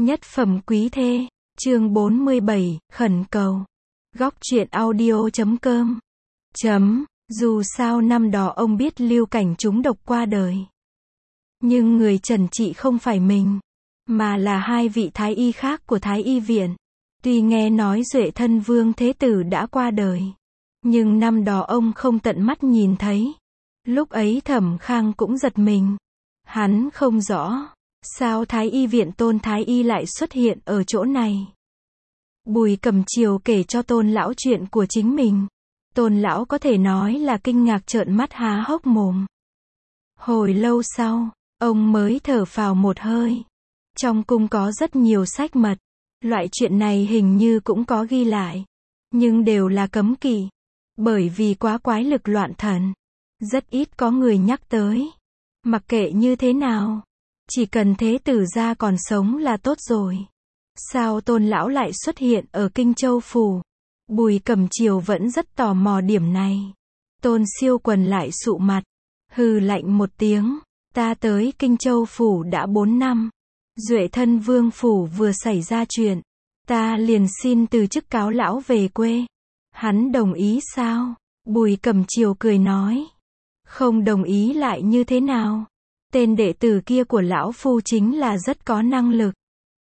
Nhất phẩm quý thê, chương 47, khẩn cầu. Góc truyện audio.com. Dù sao năm đó ông biết Lưu Cảnh trúng độc qua đời. Nhưng người trần trị không phải mình, mà là hai vị thái y khác của thái y viện. Tuy nghe nói Duệ thân Vương Thế Tử đã qua đời, nhưng năm đó ông không tận mắt nhìn thấy. Lúc ấy Thẩm Khang cũng giật mình. Hắn không rõ, sao thái y viện Tôn thái y lại xuất hiện ở chỗ này. Bùi Cẩm Chiều kể cho Tôn lão chuyện của chính mình. Tôn lão có thể nói là kinh ngạc trợn mắt há hốc mồm. Hồi lâu sau, ông mới thở phào một hơi. Trong cung có rất nhiều sách mật, loại chuyện này hình như cũng có ghi lại, nhưng đều là cấm kỵ, bởi vì quá quái lực loạn thần, rất ít có người nhắc tới. Mặc kệ như thế nào, chỉ cần Thế Tử gia còn sống là tốt rồi. Sao Tôn lão lại xuất hiện ở Kinh Châu phủ? Bùi Cẩm Chiều vẫn rất tò mò điểm này. Tôn Siêu Quần lại sụ mặt, hừ lạnh một tiếng, ta tới Kinh Châu phủ đã 4 năm. Duệ thân Vương phủ vừa xảy ra chuyện, ta liền xin từ chức cáo lão về quê. Hắn đồng ý sao? Bùi Cẩm Chiều cười nói. Không đồng ý lại như thế nào? Tên đệ tử kia của lão phu chính là rất có năng lực,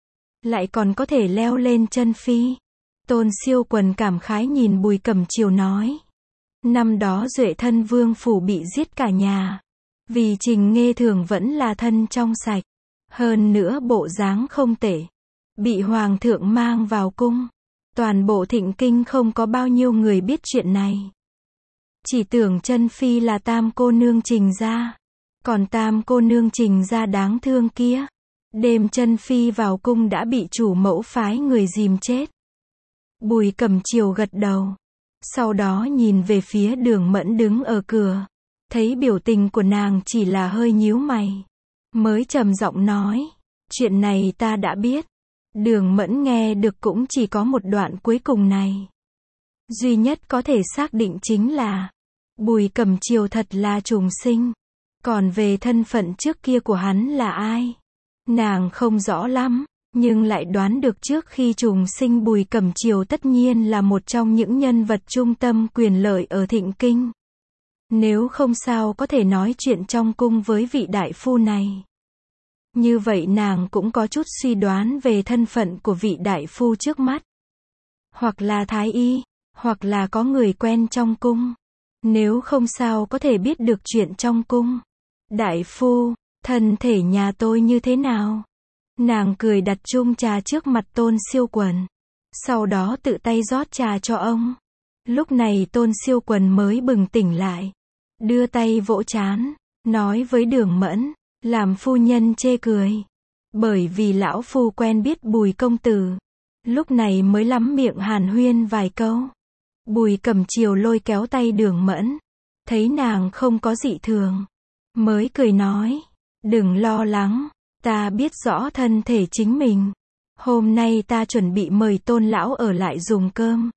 lại còn có thể leo lên chân phi. Tôn Siêu Quần cảm khái nhìn Bùi Cẩm Chiều nói. Năm đó Duệ thân Vương phủ bị giết cả nhà, vì Trình Nghê Thường vẫn là thân trong sạch, hơn nữa bộ dáng không tệ, bị Hoàng thượng mang vào cung. Toàn bộ Thịnh Kinh không có bao nhiêu người biết chuyện này, chỉ tưởng chân phi là Tam cô nương Trình gia. Còn Tam cô nương Trình gia đáng thương kia, đêm chân phi vào cung đã bị chủ mẫu phái người dìm chết. Bùi Cẩm Chiều gật đầu, sau đó nhìn về phía Đường Mẫn đứng ở cửa, thấy biểu tình của nàng chỉ là hơi nhíu mày, mới trầm giọng nói, chuyện này ta đã biết. Đường Mẫn nghe được cũng chỉ có một đoạn cuối cùng này. Duy nhất có thể xác định chính là, Bùi Cẩm Chiều thật là trùng sinh. Còn về thân phận trước kia của hắn là ai, nàng không rõ lắm, nhưng lại đoán được trước khi trùng sinh Bùi Cẩm Chiều tất nhiên là một trong những nhân vật trung tâm quyền lợi ở Thịnh Kinh. Nếu không sao có thể nói chuyện trong cung với vị đại phu này. Như vậy nàng cũng có chút suy đoán về thân phận của vị đại phu trước mắt. Hoặc là thái y, hoặc là có người quen trong cung. Nếu không sao có thể biết được chuyện trong cung. Đại phu, thân thể nhà tôi như thế nào? Nàng cười đặt chung trà trước mặt Tôn Siêu Quần, sau đó tự tay rót trà cho ông. Lúc này Tôn Siêu Quần mới bừng tỉnh lại, đưa tay vỗ trán, nói với Đường Mẫn, làm phu nhân chê cười. Bởi vì lão phu quen biết Bùi công tử, lúc này mới lắm miệng hàn huyên vài câu. Bùi Cẩm Chiều lôi kéo tay Đường Mẫn, thấy nàng không có dị thường, mới cười nói, đừng lo lắng, ta biết rõ thân thể chính mình. Hôm nay ta chuẩn bị mời Tôn lão ở lại dùng cơm.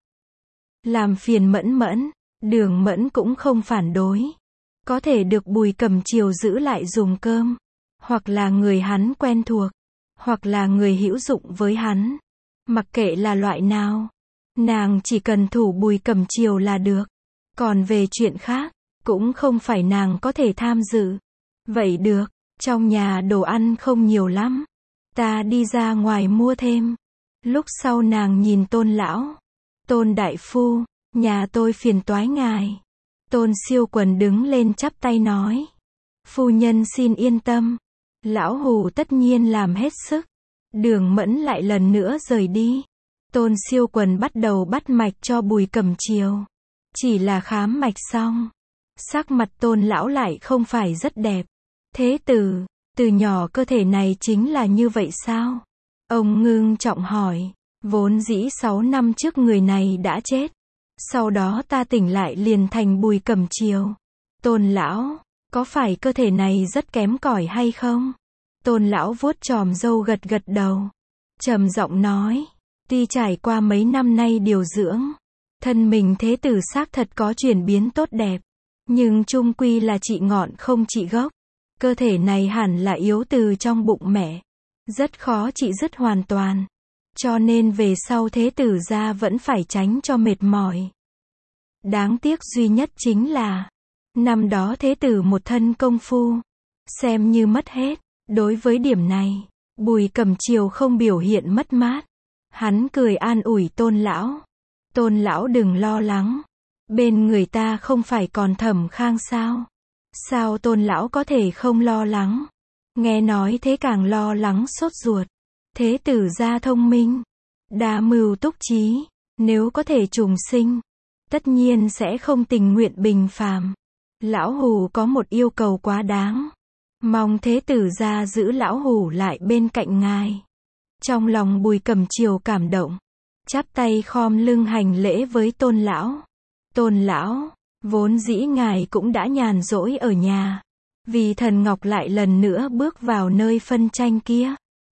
Làm phiền Mẫn Mẫn. Đường Mẫn cũng không phản đối. Có thể được Bùi Cẩm Chiều giữ lại dùng cơm, hoặc là người hắn quen thuộc, hoặc là người hữu dụng với hắn. Mặc kệ là loại nào, nàng chỉ cần thủ Bùi Cẩm Chiều là được. Còn về chuyện khác, cũng không phải nàng có thể tham dự. Vậy được, trong nhà đồ ăn không nhiều lắm, ta đi ra ngoài mua thêm. Lúc sau nàng nhìn Tôn lão. Tôn đại phu, nhà tôi phiền toái ngài. Tôn Siêu Quần đứng lên chắp tay nói, phu nhân xin yên tâm, lão hủ tất nhiên làm hết sức. Đường Mẫn lại lần nữa rời đi. Tôn Siêu Quần bắt đầu bắt mạch cho Bùi Cẩm Chiều. Chỉ là khám mạch xong, sắc mặt Tôn lão lại không phải rất đẹp. Thế tử, từ nhỏ cơ thể này chính là như vậy sao? Ông ngưng trọng hỏi. Vốn dĩ 6 năm trước người này đã chết, sau đó ta tỉnh lại liền thành Bùi Cẩm Chiều. Tôn lão, có phải cơ thể này rất kém cỏi hay không? Tôn lão vuốt chòm râu gật gật đầu, trầm giọng nói, tuy trải qua mấy năm nay điều dưỡng, thân mình thế tử xác thật có chuyển biến tốt đẹp, nhưng chung quy là trị ngọn không trị gốc. Cơ thể này hẳn là yếu từ trong bụng mẹ. rất khó trị dứt hoàn toàn. Cho nên về sau thế tử gia vẫn phải tránh cho mệt mỏi. Đáng tiếc duy nhất chính là, năm đó thế tử một thân công phu, xem như mất hết. Đối với điểm này, Bùi Cẩm Chiều không biểu hiện mất mát. Hắn cười an ủi Tôn lão. Tôn lão đừng lo lắng. Bên người ta không phải còn Thẩm Khang sao? Sao Tôn lão có thể không lo lắng? Nghe nói thế càng lo lắng sốt ruột. Thế tử gia thông minh, đa mưu túc trí, nếu có thể trùng sinh, tất nhiên sẽ không tình nguyện bình phàm. Lão Hủ có một yêu cầu quá đáng. Mong thế tử gia giữ lão Hủ lại bên cạnh ngài. Trong lòng Bùi Cẩm Chiều cảm động, chắp tay khom lưng hành lễ với Tôn lão. Tôn lão, vốn dĩ ngài cũng đã nhàn rỗi ở nhà, vì Thần Ngọc lại lần nữa bước vào nơi phân tranh kia.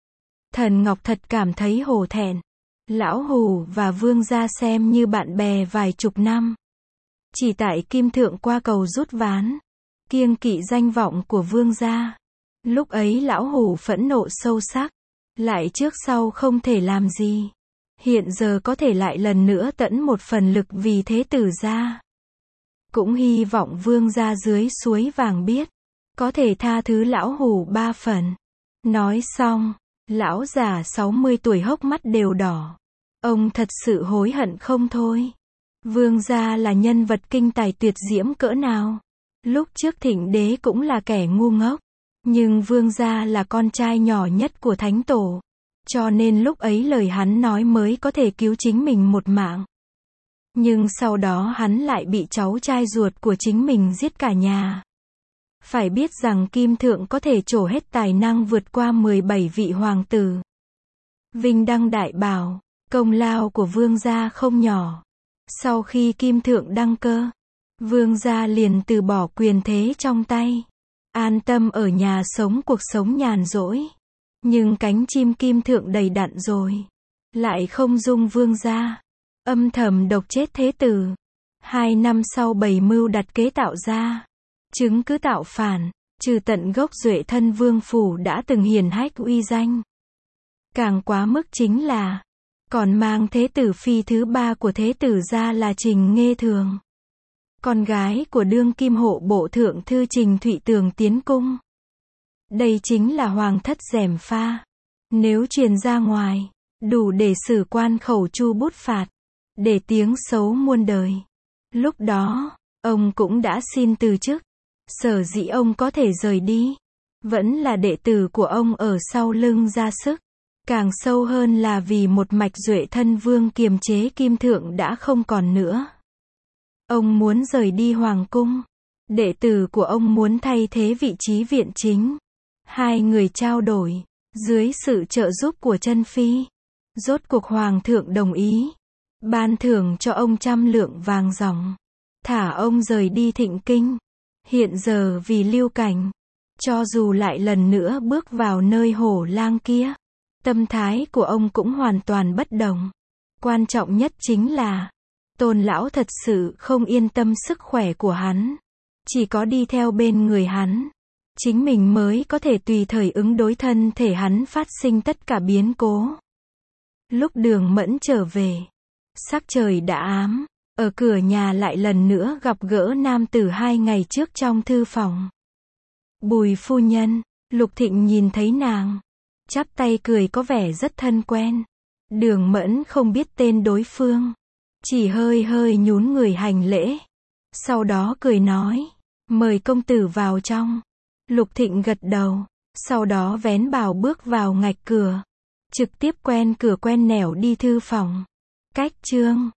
Thần Ngọc thật cảm thấy hổ thẹn. Lão Hủ và Vương gia xem như bạn bè vài chục năm. Chỉ tại Kim Thượng qua cầu rút ván, kiêng kỵ danh vọng của Vương gia. Lúc ấy lão Hủ phẫn nộ sâu sắc, lại trước sau không thể làm gì. Hiện giờ có thể lại lần nữa tẫn một phần lực vì thế tử gia. Cũng hy vọng Vương gia dưới suối vàng biết, có thể tha thứ lão Hủ 3 phần. Nói xong, lão già 60 tuổi hốc mắt đều đỏ. Ông thật sự hối hận không thôi. Vương gia là nhân vật kinh tài tuyệt diễm cỡ nào. Lúc trước Thịnh đế cũng là kẻ ngu ngốc. Nhưng Vương gia là con trai nhỏ nhất của Thánh Tổ. Cho nên lúc ấy lời hắn nói mới có thể cứu chính mình một mạng. Nhưng sau đó hắn lại bị cháu trai ruột của chính mình giết cả nhà. Phải biết rằng Kim Thượng có thể trổ hết tài năng vượt qua 17 vị hoàng tử. Vinh đăng đại bảo, công lao của Vương gia không nhỏ. Sau khi Kim Thượng đăng cơ, Vương gia liền từ bỏ quyền thế trong tay, an tâm ở nhà sống cuộc sống nhàn rỗi. Nhưng cánh chim Kim Thượng đầy đặn rồi, lại không dung Vương gia, âm thầm độc chết thế tử. 2 năm sau bày mưu đặt kế tạo ra, chứng cứ tạo phản, trừ tận gốc Duệ thân Vương phủ đã từng hiển hách uy danh. Càng quá mức chính là, còn mang thế tử phi thứ 3 của thế tử gia là Trình Nghê Thường, con gái của đương kim hộ bộ thượng thư Trình Thụy Tường tiến cung. Đây chính là hoàng thất gièm pha. Nếu truyền ra ngoài, đủ để xử quan khẩu chu bút phạt, để tiếng xấu muôn đời. Lúc đó, ông cũng đã xin từ chức. Sở dĩ ông có thể rời đi, vẫn là đệ tử của ông ở sau lưng ra sức. Càng sâu hơn là vì một mạch Duệ thân vương kiềm chế Kim Thượng đã không còn nữa. Ông muốn rời đi hoàng cung. Đệ tử của ông muốn thay thế vị trí viện chính. Hai người trao đổi, dưới sự trợ giúp của chân phi. Rốt cuộc hoàng thượng đồng ý, ban thưởng cho ông 100 lượng vàng ròng, thả ông rời đi Thịnh Kinh. Hiện giờ vì Lưu Cảnh, cho dù lại lần nữa bước vào nơi hổ lang kia, tâm thái của ông cũng hoàn toàn bất đồng. Quan trọng nhất chính là, Tôn lão thật sự không yên tâm sức khỏe của hắn. Chỉ có đi theo bên người hắn, chính mình mới có thể tùy thời ứng đối thân thể hắn phát sinh tất cả biến cố. Lúc Đường Mẫn trở về, sắc trời đã ám, ở cửa nhà lại lần nữa gặp gỡ nam tử 2 ngày trước trong thư phòng. Bùi phu nhân, Lục Thịnh nhìn thấy nàng, chắp tay cười có vẻ rất thân quen. Đường Mẫn không biết tên đối phương, chỉ hơi hơi nhún người hành lễ. Sau đó cười nói, mời công tử vào trong. Lục Thịnh gật đầu, sau đó vén bào bước vào ngạch cửa, trực tiếp quen cửa quen nẻo đi thư phòng. Cách chương